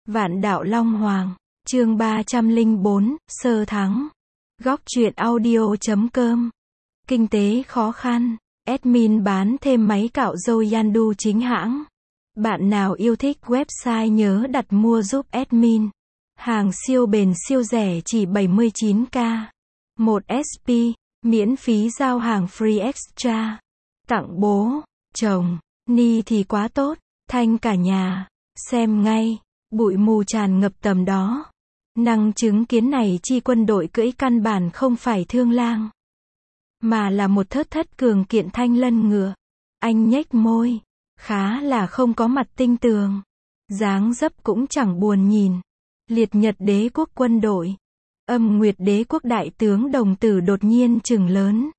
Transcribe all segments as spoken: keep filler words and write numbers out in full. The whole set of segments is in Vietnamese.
Vạn đạo Long Hoàng, chương ba trăm lẻ bốn, sơ thắng. Góc truyện audio chấm com. Kinh tế khó khăn, admin bán thêm máy cạo râu Yandu chính hãng. Bạn nào yêu thích website nhớ đặt mua giúp admin. Hàng siêu bền siêu rẻ chỉ bảy mươi chín k. một ét pê, miễn phí giao hàng free extra. Tặng bố, chồng, ni thì quá tốt, thanh cả nhà. Xem ngay, bụi mù tràn ngập tầm đó. Năng chứng kiến này chi quân đội cưỡi căn bản không phải thương lang, mà là một thớt thất cường kiện thanh lân ngựa. Anh nhếch môi, khá là không có mặt tinh tường. Dáng dấp cũng chẳng buồn nhìn. Liệt Nhật đế quốc quân đội. Âm Nguyệt đế quốc đại tướng đồng tử đột nhiên trừng lớn,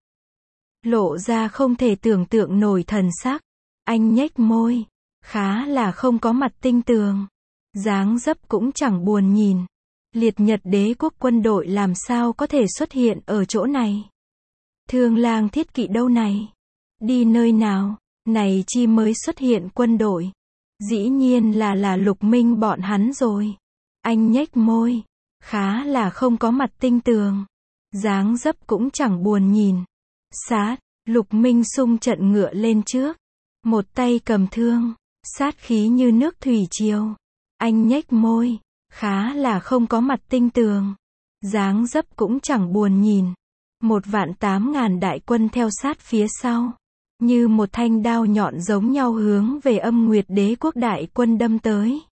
lộ ra không thể tưởng tượng nổi thần sắc. Anh nhếch môi, khá là không có mặt tinh tường. Dáng dấp cũng chẳng buồn nhìn. Liệt Nhật đế quốc quân đội làm sao có thể xuất hiện ở chỗ này? Thương lang thiết kỵ đâu này? Đi nơi nào? Này chi mới xuất hiện quân đội. Dĩ nhiên là là Lục Minh bọn hắn rồi. Anh nhếch môi, khá là không có mặt tinh tường. Dáng dấp cũng chẳng buồn nhìn. Sát, Lục Minh xung trận ngựa lên trước. Một tay cầm thương, sát khí như nước thủy triều. Anh nhếch môi, khá là không có mặt tinh tường. Dáng dấp cũng chẳng buồn nhìn. Một vạn tám ngàn đại quân theo sát phía sau, như một thanh đao nhọn giống nhau hướng về Âm Nguyệt đế quốc đại quân đâm tới.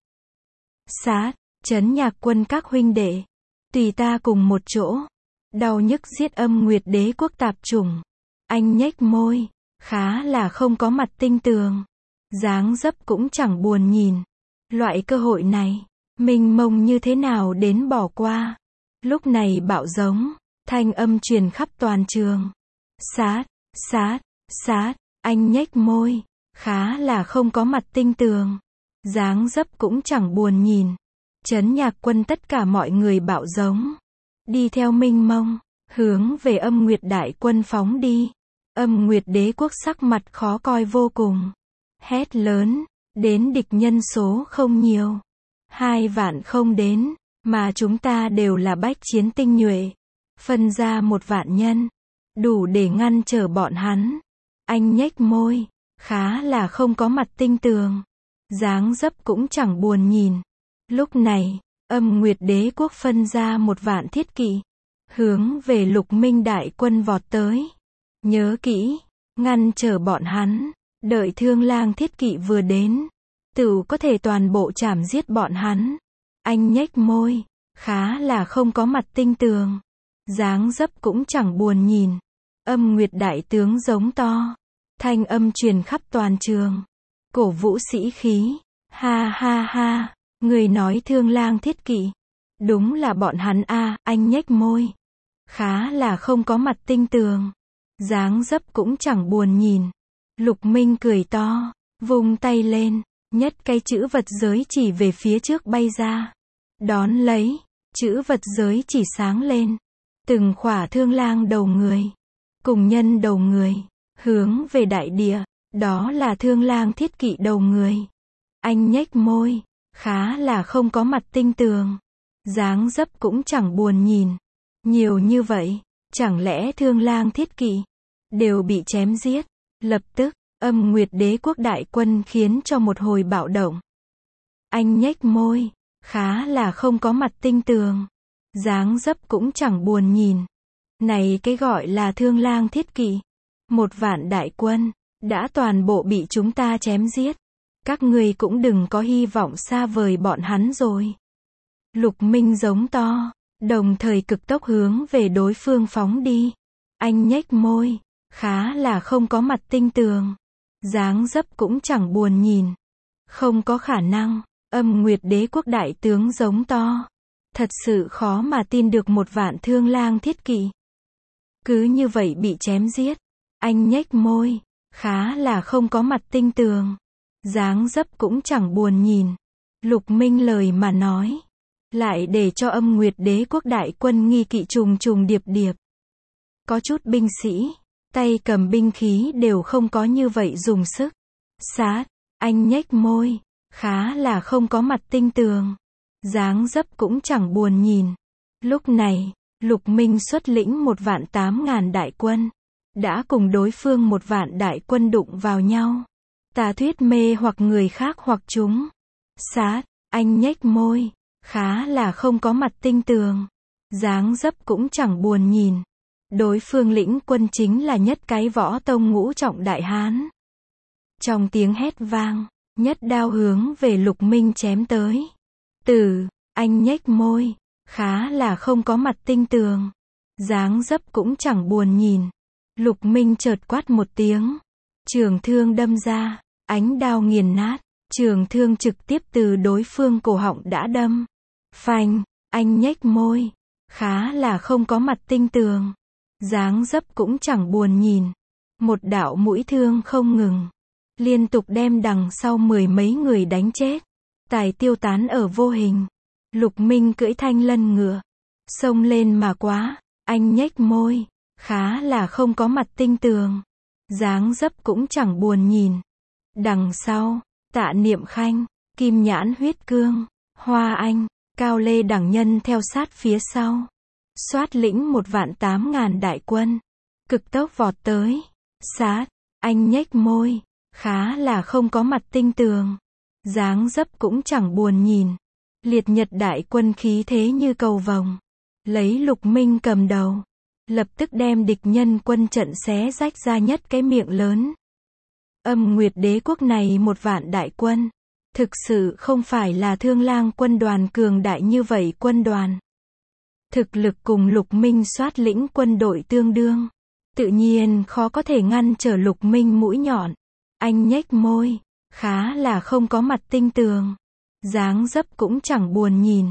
Sát, trấn nhạc quân các huynh đệ, tùy ta cùng một chỗ, đau nhức giết Âm Nguyệt đế quốc tạp chủng. Anh nhếch môi, khá là không có mặt tinh tường. Dáng dấp cũng chẳng buồn nhìn. Loại cơ hội này, mênh mông như thế nào đến bỏ qua. Lúc này bạo giống, thanh âm truyền khắp toàn trường. Sát, sát, sát, anh nhếch môi, khá là không có mặt tinh tường. Dáng dấp cũng chẳng buồn nhìn. Trấn nhạc quân tất cả mọi người bạo giống, đi theo mênh mông, hướng về Âm Nguyệt đại quân phóng đi. Âm Nguyệt đế quốc sắc mặt khó coi vô cùng. Hét lớn, đến địch nhân số không nhiều. Hai vạn không đến, mà chúng ta đều là bách chiến tinh nhuệ. Phân ra một vạn nhân, đủ để ngăn trở bọn hắn. Anh nhếch môi, khá là không có mặt tinh tường. Dáng dấp cũng chẳng buồn nhìn. Lúc này, Âm Nguyệt đế quốc phân ra một vạn thiết kỵ, hướng về Lục Minh đại quân vọt tới. Nhớ kỹ, ngăn trở bọn hắn, đợi thương lang thiết kỵ vừa đến, tự có thể toàn bộ chảm giết bọn hắn. Anh nhếch môi, khá là không có mặt tinh tường. Dáng dấp cũng chẳng buồn nhìn. Âm Nguyệt đại tướng giống to, thanh âm truyền khắp toàn trường, cổ vũ sĩ khí. Ha ha ha, người nói thương lang thiết kỵ, đúng là bọn hắn a. À, anh nhếch môi, khá là không có mặt tinh tường. Dáng dấp cũng chẳng buồn nhìn. Lục Minh cười to, vung tay lên, nhất cây chữ vật giới chỉ về phía trước bay ra. Đón lấy, chữ vật giới chỉ sáng lên. Từng khỏa thương lang đầu người, cùng nhân đầu người, hướng về đại địa. Đó là thương lang thiết kỵ đầu người. Anh nhếch môi, khá là không có mặt tinh tường. Dáng dấp cũng chẳng buồn nhìn. Nhiều như vậy, chẳng lẽ thương lang thiết kỵ đều bị chém giết? Lập tức, Âm Nguyệt đế quốc đại quân khiến cho một hồi bạo động. Anh nhếch môi, khá là không có mặt tinh tường. Dáng dấp cũng chẳng buồn nhìn. Này cái gọi là thương lang thiết kỵ, một vạn đại quân, đã toàn bộ bị chúng ta chém giết. Các ngươi cũng đừng có hy vọng xa vời bọn hắn rồi. Lục Minh giống to, đồng thời cực tốc hướng về đối phương phóng đi. Anh nhếch môi, khá là không có mặt tinh tường. Dáng dấp cũng chẳng buồn nhìn. Không có khả năng. Âm Nguyệt đế quốc đại tướng giống to. Thật sự khó mà tin được một vạn thương lang thiết kỵ cứ như vậy bị chém giết. Anh nhếch môi, khá là không có mặt tinh tường. Dáng dấp cũng chẳng buồn nhìn. Lục Minh lời mà nói, lại để cho Âm Nguyệt đế quốc đại quân nghi kỵ trùng trùng điệp điệp. Có chút binh sĩ, tay cầm binh khí đều không có như vậy dùng sức. Sát, anh nhếch môi, khá là không có mặt tinh tường. dáng dấp cũng chẳng buồn nhìn. Lúc này, Lục Minh xuất lĩnh một vạn tám ngàn đại quân, đã cùng đối phương một vạn đại quân đụng vào nhau. Tà thuyết mê hoặc người khác hoặc chúng. Sát, anh nhếch môi, khá là không có mặt tinh tường. Dáng dấp cũng chẳng buồn nhìn. Đối phương lĩnh quân chính là Nhất Cái Võ Tông ngũ trọng đại hán. Trong tiếng hét vang, nhất đao hướng về Lục Minh chém tới. Tử, anh nhếch môi, khá là không có mặt tinh tường. Dáng dấp cũng chẳng buồn nhìn. Lục Minh chợt quát một tiếng. Trường thương đâm ra, ánh đao nghiền nát. Trường thương trực tiếp từ đối phương cổ họng đã đâm. Phanh, anh nhếch môi, khá là không có mặt tinh tường. Dáng dấp cũng chẳng buồn nhìn. Một đạo mũi thương không ngừng, liên tục đem đằng sau mười mấy người đánh chết. Tài tiêu tán ở vô hình. Lục Minh cưỡi thanh lân ngựa, xông lên mà quá. Anh nhếch môi, khá là không có mặt tinh tường. Dáng dấp cũng chẳng buồn nhìn. Đằng sau, Tạ Niệm Khanh, Kim Nhãn Huyết Cương, Hoa Anh, Cao Lê đẳng nhân theo sát phía sau. Soát lĩnh một vạn tám ngàn đại quân, cực tốc vọt tới. Sát, anh nhếch môi, khá là không có mặt tinh tường. Dáng dấp cũng chẳng buồn nhìn. Liệt Nhật đại quân khí thế như cầu vồng, lấy Lục Minh cầm đầu, lập tức đem địch nhân quân trận xé rách ra nhất cái miệng lớn. Âm Nguyệt Đế quốc này một vạn đại quân, thực sự không phải là Thương Lang quân đoàn cường đại như vậy quân đoàn. Thực lực cùng Lục Minh soát lĩnh quân đội tương đương, tự nhiên khó có thể ngăn trở Lục Minh mũi nhọn. Anh nhếch môi, khá là không có mặt tinh tường. Dáng dấp cũng chẳng buồn nhìn.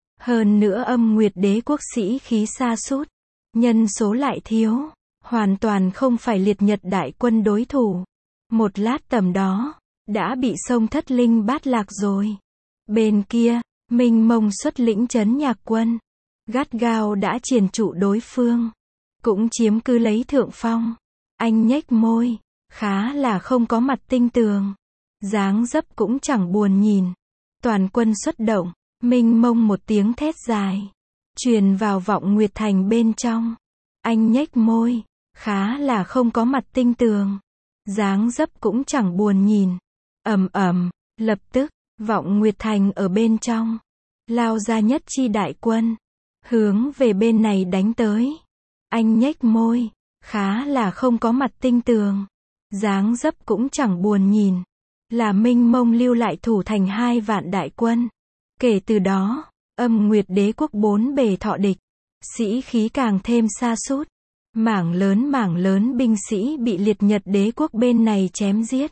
Hơn nữa Âm Nguyệt Đế quốc sĩ khí sa sút, nhân số lại thiếu, hoàn toàn không phải Liệt Nhật đại quân đối thủ. Một lát tầm đó, đã bị xông thất linh bát lạc rồi. Bên kia, Minh Mông xuất lĩnh trấn nhạc quân, gắt gao đã triền trụ đối phương, cũng chiếm cứ lấy thượng phong. Anh nhếch môi, khá là không có mặt tinh tường. Dáng dấp cũng chẳng buồn nhìn. Toàn quân xuất động, Minh Mông một tiếng thét dài, truyền vào vọng Nguyệt Thành bên trong. Anh nhếch môi, khá là không có mặt tinh tường. Dáng dấp cũng chẳng buồn nhìn. Ầm ầm, lập tức, vọng Nguyệt Thành ở bên trong, lao ra nhất chi đại quân, hướng về bên này đánh tới. Anh nhếch môi, khá là không có mặt tinh tường. Dáng dấp cũng chẳng buồn nhìn. Là Minh Mông lưu lại thủ thành hai vạn đại quân. Kể từ đó, Âm Nguyệt Đế quốc bốn bề thọ địch, sĩ khí càng thêm sa sút. Mảng lớn mảng lớn binh sĩ bị Liệt Nhật Đế quốc bên này chém giết.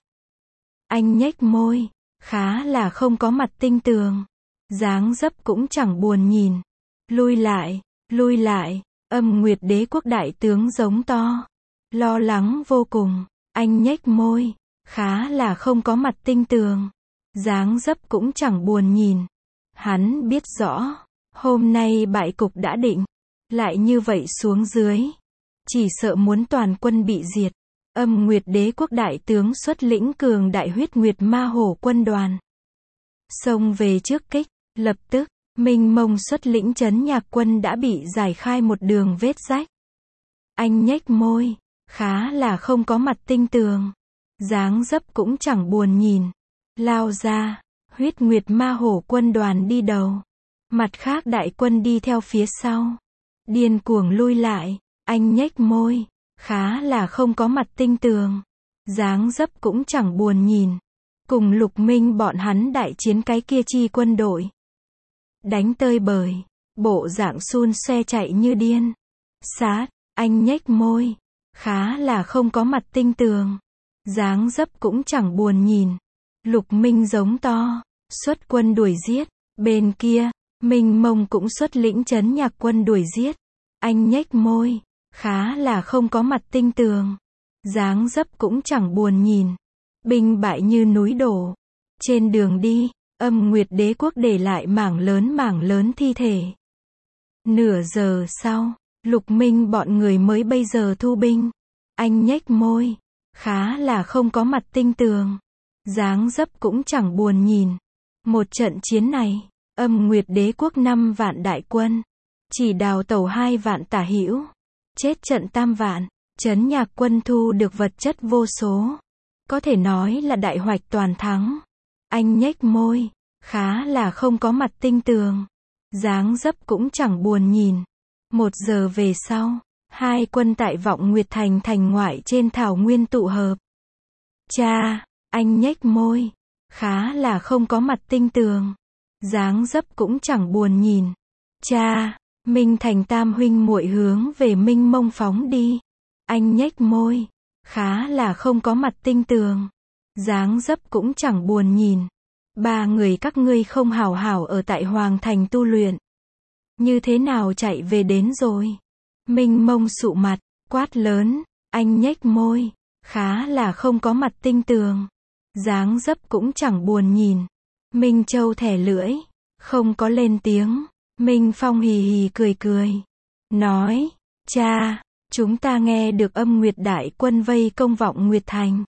Anh nhếch môi, khá là không có mặt tinh tường. Dáng dấp cũng chẳng buồn nhìn. Lui lại, lui lại, Âm Nguyệt Đế quốc đại tướng giống to, lo lắng vô cùng. Anh nhếch môi, khá là không có mặt tinh tường. Dáng dấp cũng chẳng buồn nhìn. Hắn biết rõ, hôm nay bại cục đã định. Lại như vậy xuống dưới, chỉ sợ muốn toàn quân bị diệt. Âm Nguyệt Đế quốc đại tướng xuất lĩnh cường đại Huyết Nguyệt Ma Hổ quân đoàn, xông về trước kích. Lập tức, Minh Mông xuất lĩnh trấn nhạc quân đã bị giải khai một đường vết rách. Anh nhếch môi, khá là không có mặt tinh tường. Dáng dấp cũng chẳng buồn nhìn. Lao ra, Huyết Nguyệt Ma Hổ quân đoàn đi đầu, mặt khác đại quân đi theo phía sau, điên cuồng lui lại. Anh nhếch môi, khá là không có mặt tinh tường. Dáng dấp cũng chẳng buồn nhìn. Cùng Lục Minh bọn hắn đại chiến cái kia chi quân đội, đánh tơi bời, bộ dạng xun xoe chạy như điên. Sát, anh nhếch môi, khá là không có mặt tinh tường. Dáng dấp cũng chẳng buồn nhìn. Lục Minh giống to, xuất quân đuổi giết. Bên kia, Minh Mông cũng xuất lĩnh trấn nhạc quân đuổi giết. Anh nhếch môi, khá là không có mặt tinh tường. Dáng dấp cũng chẳng buồn nhìn. Binh bại như núi đổ. Trên đường đi, Âm Nguyệt Đế quốc để lại mảng lớn mảng lớn thi thể. Nửa giờ sau, Lục Minh bọn người mới bây giờ thu binh. Anh nhếch môi, khá là không có mặt tinh tường. Dáng dấp cũng chẳng buồn nhìn. Một trận chiến này, Âm Nguyệt Đế quốc năm vạn đại quân, chỉ đào tẩu hai vạn tả hữu, chết trận tam vạn, Trấn Nhạc quân thu được vật chất vô số. Có thể nói là đại hoạch toàn thắng. Anh nhếch môi, khá là không có mặt tinh tường. Dáng dấp cũng chẳng buồn nhìn. Một giờ về sau, hai quân tại Vọng Nguyệt Thành thành ngoại trên thảo nguyên tụ hợp. Cha, anh nhếch môi, khá là không có mặt tinh tường. Dáng dấp cũng chẳng buồn nhìn. Cha, Minh Thành tam huynh muội hướng về Minh Mông phóng đi. Anh nhếch môi, khá là không có mặt tinh tường. Dáng dấp cũng chẳng buồn nhìn. Ba người các ngươi không hảo hảo ở tại Hoàng Thành tu luyện. Như thế nào chạy về đến rồi? Minh Mông sụ mặt, quát lớn, anh nhếch môi, khá là không có mặt tinh tường. Dáng dấp cũng chẳng buồn nhìn. Minh Châu thẻ lưỡi, không có lên tiếng. Minh Phong hì hì cười cười. Nói, cha, chúng ta nghe được Âm Nguyệt đại quân vây công Vọng Nguyệt Thành.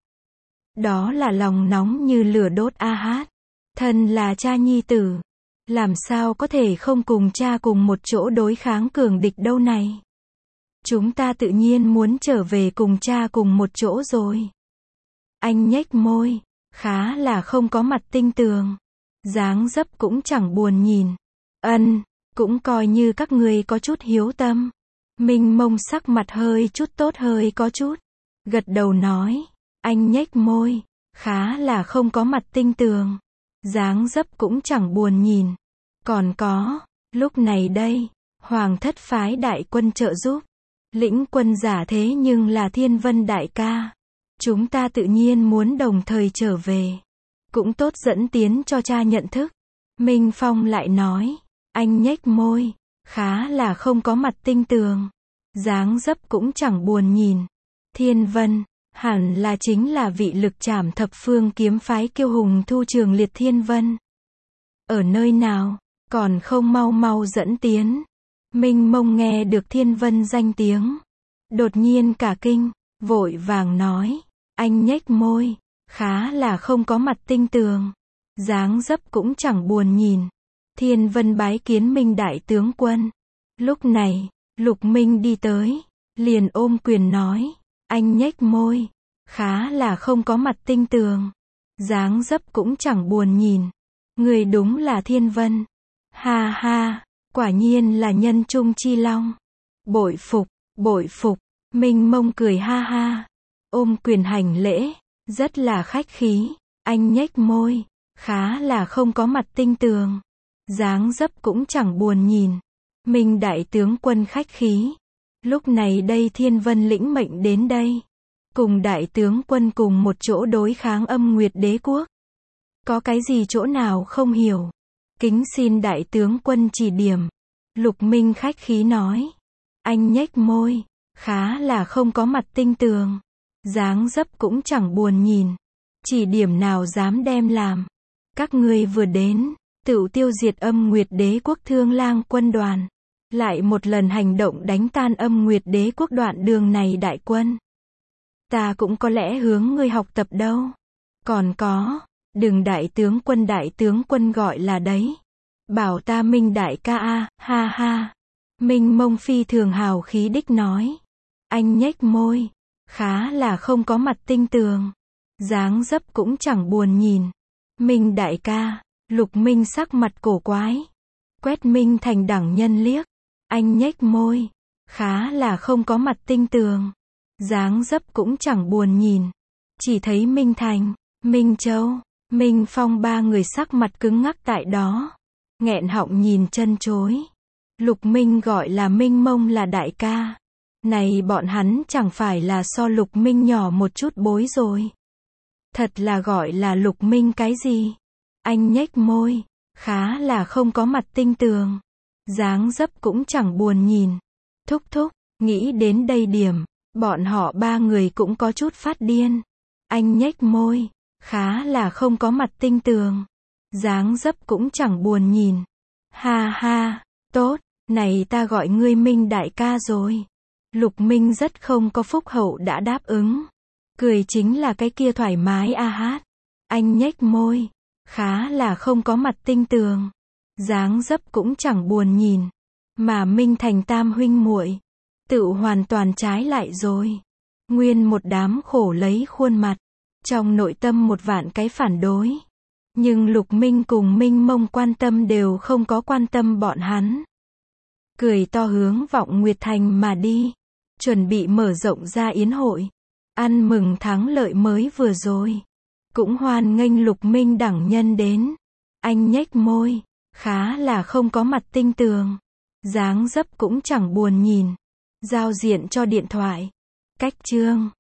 Đó là lòng nóng như lửa đốt a hát. Thân là cha nhi tử. Làm sao có thể không cùng cha cùng một chỗ đối kháng cường địch đâu này. Chúng ta tự nhiên muốn trở về cùng cha cùng một chỗ rồi. Anh nhếch môi, khá là không có mặt tinh tường. Dáng dấp cũng chẳng buồn nhìn. Ân, cũng coi như các ngươi có chút hiếu tâm. Minh Mông sắc mặt hơi chút tốt hơi có chút. Gật đầu nói, anh nhếch môi, khá là không có mặt tinh tường. Dáng dấp cũng chẳng buồn nhìn. Còn có, lúc này đây, Hoàng thất phái đại quân trợ giúp. Lĩnh quân giả thế nhưng là Thiên Vân đại ca. Chúng ta tự nhiên muốn đồng thời trở về. Cũng tốt dẫn tiến cho cha nhận thức. Minh Phong lại nói, anh nhếch môi, khá là không có mặt tinh tường. Dáng dấp cũng chẳng buồn nhìn. Thiên Vân, hẳn là chính là vị lực trảm thập phương kiếm phái kiêu hùng Thu Trường Liệt Thiên Vân. Ở nơi nào, còn không mau mau dẫn tiến. Minh Mông nghe được Thiên Vân danh tiếng. Đột nhiên cả kinh, vội vàng nói, anh nhếch môi, khá là không có mặt tinh tường. Dáng dấp cũng chẳng buồn nhìn. Thiên Vân bái kiến Minh đại tướng quân. Lúc này, Lục Minh đi tới, liền ôm quyền nói, anh nhếch môi, khá là không có mặt tinh tường. Dáng dấp cũng chẳng buồn nhìn. Người đúng là Thiên Vân. Ha ha, quả nhiên là nhân trung chi long. Bội phục, bội phục. Minh Mông cười ha ha, ôm quyền hành lễ, rất là khách khí. Anh nhếch môi, khá là không có mặt tinh tường. Dáng dấp cũng chẳng buồn nhìn. Minh đại tướng quân khách khí. Lúc này đây Thiên Vân lĩnh mệnh đến đây. Cùng đại tướng quân cùng một chỗ đối kháng Âm Nguyệt Đế quốc. Có cái gì chỗ nào không hiểu? Kính xin đại tướng quân chỉ điểm. Lục Minh khách khí nói. Anh nhếch môi, khá là không có mặt tinh tường. Dáng dấp cũng chẳng buồn nhìn. Chỉ điểm nào dám đem làm. Các ngươi vừa đến, tựu tiêu diệt Âm Nguyệt Đế quốc Thương Lang quân đoàn. Lại một lần hành động đánh tan Âm Nguyệt Đế quốc đoạn đường này đại quân. Ta cũng có lẽ hướng ngươi học tập đâu. Còn có, đừng đại tướng quân đại tướng quân gọi là đấy. Bảo ta Minh đại ca a, ha ha. Minh Mông phi thường hào khí đích nói. Anh nhếch môi, khá là không có mặt tinh tường. Dáng dấp cũng chẳng buồn nhìn. Minh đại ca, Lục Minh sắc mặt cổ quái. Quét Minh Thành đẳng nhân liếc. Anh nhếch môi, khá là không có mặt tinh tường. Dáng dấp cũng chẳng buồn nhìn. Chỉ thấy Minh Thành, Minh Châu, Minh Phong ba người sắc mặt cứng ngắc tại đó. Nghẹn họng nhìn chân chối. Lục Minh gọi là Minh Mông là đại ca. Này bọn hắn chẳng phải là so Lục Minh nhỏ một chút bối rồi. Thật là gọi là Lục Minh cái gì? Anh nhếch môi, khá là không có mặt tinh tường. Dáng dấp cũng chẳng buồn nhìn. Thúc thúc, nghĩ đến đây điểm, bọn họ ba người cũng có chút phát điên. Anh nhếch môi, khá là không có mặt tinh tường. Dáng dấp cũng chẳng buồn nhìn. Ha ha, tốt, này ta gọi ngươi Minh đại ca rồi. Lục Minh rất không có phúc hậu đã đáp ứng. Cười chính là cái kia thoải mái a hát. Anh nhếch môi, khá là không có mặt tinh tường. Dáng dấp cũng chẳng buồn nhìn. Mà Minh Thành tam huynh muội tự hoàn toàn trái lại rồi. Nguyên một đám khổ lấy khuôn mặt. Trong nội tâm một vạn cái phản đối. Nhưng Lục Minh cùng Minh Mông quan tâm đều không có quan tâm bọn hắn. Cười to hướng Vọng Nguyệt Thành mà đi. Chuẩn bị mở rộng ra yến hội. Ăn mừng thắng lợi mới vừa rồi. Cũng hoan nghênh Lục Minh đẳng nhân đến. Anh nhếch môi. Khá là không có mặt tinh tường. Dáng dấp cũng chẳng buồn nhìn. Giao diện cho điện thoại. Cách chương.